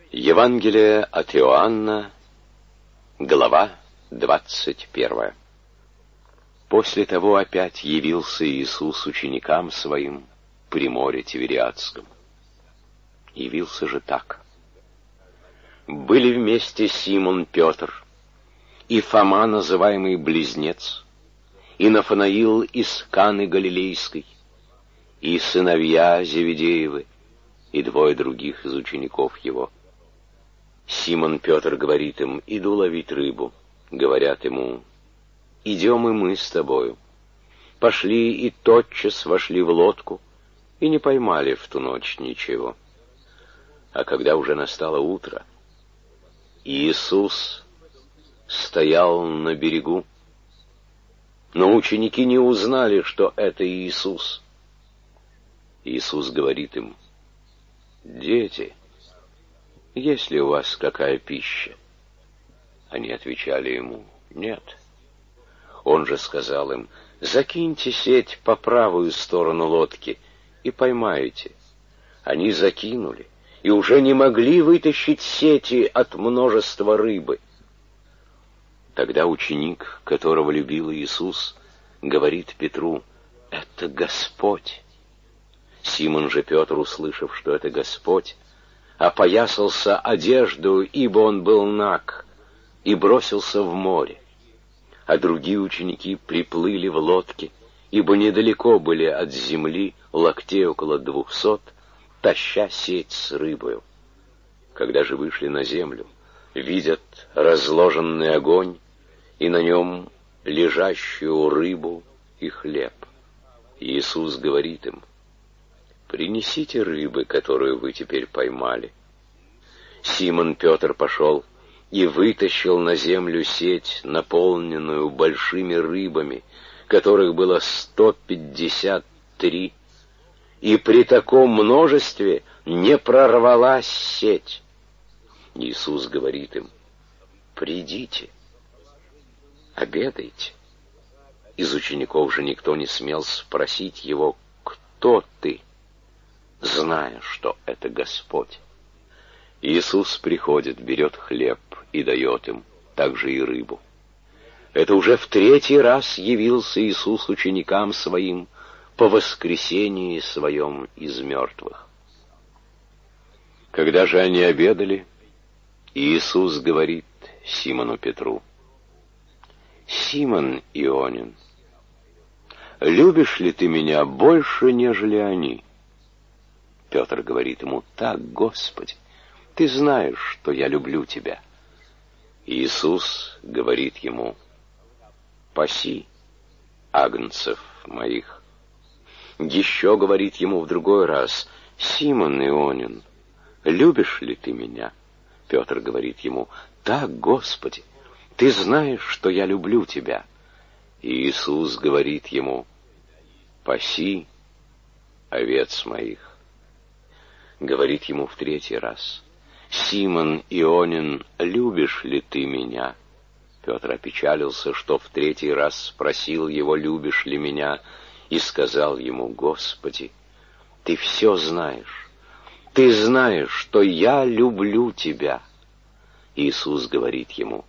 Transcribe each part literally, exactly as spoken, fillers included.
Евангелие от Иоанна, глава двадцать первая. После того опять явился Иисус ученикам своим при море Тивериадском. Явился же так. Были вместе Симон Петр, и Фома, называемый Близнец, и Нафанаил из Каны Галилейской, и сыновья Зеведеевы, и двое других из учеников его. Симон Петр говорит им: «Иду ловить рыбу». Говорят ему: «Идем и мы с тобою». Пошли и тотчас вошли в лодку, и не поймали в ту ночь ничего. А когда уже настало утро, Иисус стоял на берегу, но ученики не узнали, что это Иисус. Иисус говорит им: «Дети, есть ли у вас какая пища?» Они отвечали ему: «Нет». Он же сказал им: «Закиньте сеть по правую сторону лодки и поймаете». Они закинули и уже не могли вытащить сети от множества рыбы. Тогда ученик, которого любил Иисус, говорит Петру: «Это Господь». Симон же Петр, услышав, что это Господь, опоясался одежду, ибо он был наг, и бросился в море. А другие ученики приплыли в лодке, ибо недалеко были от земли, локтей около двухсот, таща сеть с рыбою. Когда же вышли на землю, видят разложенный огонь, и на нем лежащую рыбу и хлеб. Иисус говорит им: «Принесите рыбы, которую вы теперь поймали». Симон Петр пошел и вытащил на землю сеть, наполненную большими рыбами, которых было сто пятьдесят три, и при таком множестве не прорвалась сеть. Иисус говорит им: «Придите, обедайте». Из учеников же никто не смел спросить его: «Кто ты?», зная, что это Господь. Иисус приходит, берет хлеб и дает им, также и рыбу. Это уже в третий раз явился Иисус ученикам своим по воскресении своем из мертвых. Когда же они обедали, Иисус говорит Симону Петру: «Симон Ионин, любишь ли ты меня больше, нежели они?» Петр говорит ему: «Так, Господи, ты знаешь, что я люблю тебя». Иисус говорит ему: «Паси агнцев моих». Еще говорит ему в другой раз: «Симон Ионин, любишь ли ты меня?» Петр говорит ему: «Так, Господи, ты знаешь, что я люблю тебя». Иисус говорит ему: «Паси овец моих». Говорит ему в третий раз: «Симон Ионин, любишь ли ты меня?» Петр опечалился, что в третий раз спросил его: «Любишь ли меня?» И сказал ему: «Господи, ты все знаешь, ты знаешь, что я люблю тебя». Иисус говорит ему: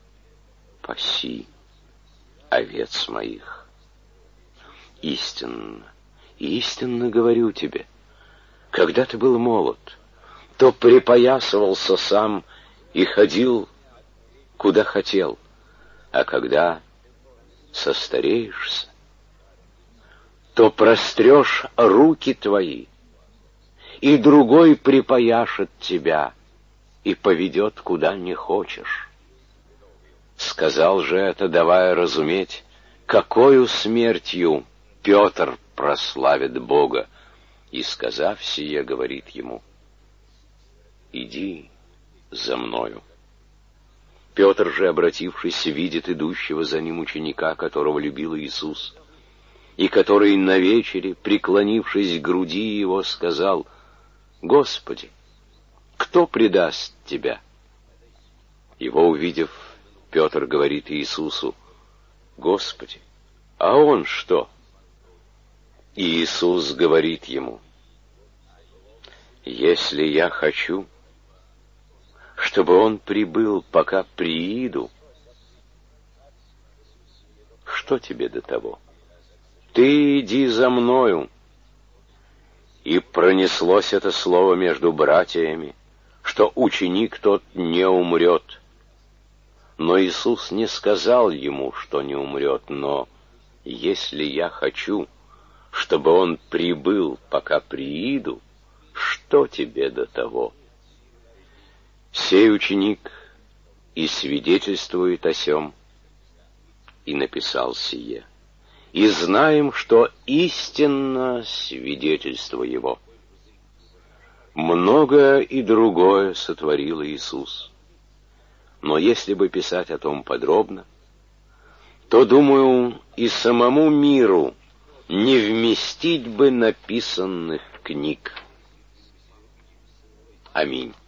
«Паси овец моих». Истинно, истинно говорю тебе, когда ты был молод, то припоясывался сам и ходил, куда хотел, а когда состареешься, то прострешь руки твои, и другой припояшет тебя и поведет, куда не хочешь. Сказал же это, давая разуметь, какою смертью Петр прославит Бога, и, сказав сие, говорит ему: «Иди за мною». Петр же, обратившись, видит идущего за ним ученика, которого любил Иисус, и который на вечере, преклонившись к груди его, сказал: «Господи, кто предаст тебя?» Его увидев, Петр говорит Иисусу: «Господи, а он что?» И Иисус говорит ему: «Если я хочу, чтобы он прибыл, пока прииду. Что тебе до того? Ты иди за мною. И пронеслось это слово между братьями, что ученик тот не умрет. Но Иисус не сказал ему, что не умрет, но если я хочу, чтобы он прибыл, пока прииду, что тебе до того? Сей ученик и свидетельствует о сем, и написал сие. И знаем, что истинно свидетельство его. Многое и другое сотворил Иисус. Но если бы писать о том подробно, то, думаю, и самому миру не вместить бы написанных книг. Аминь.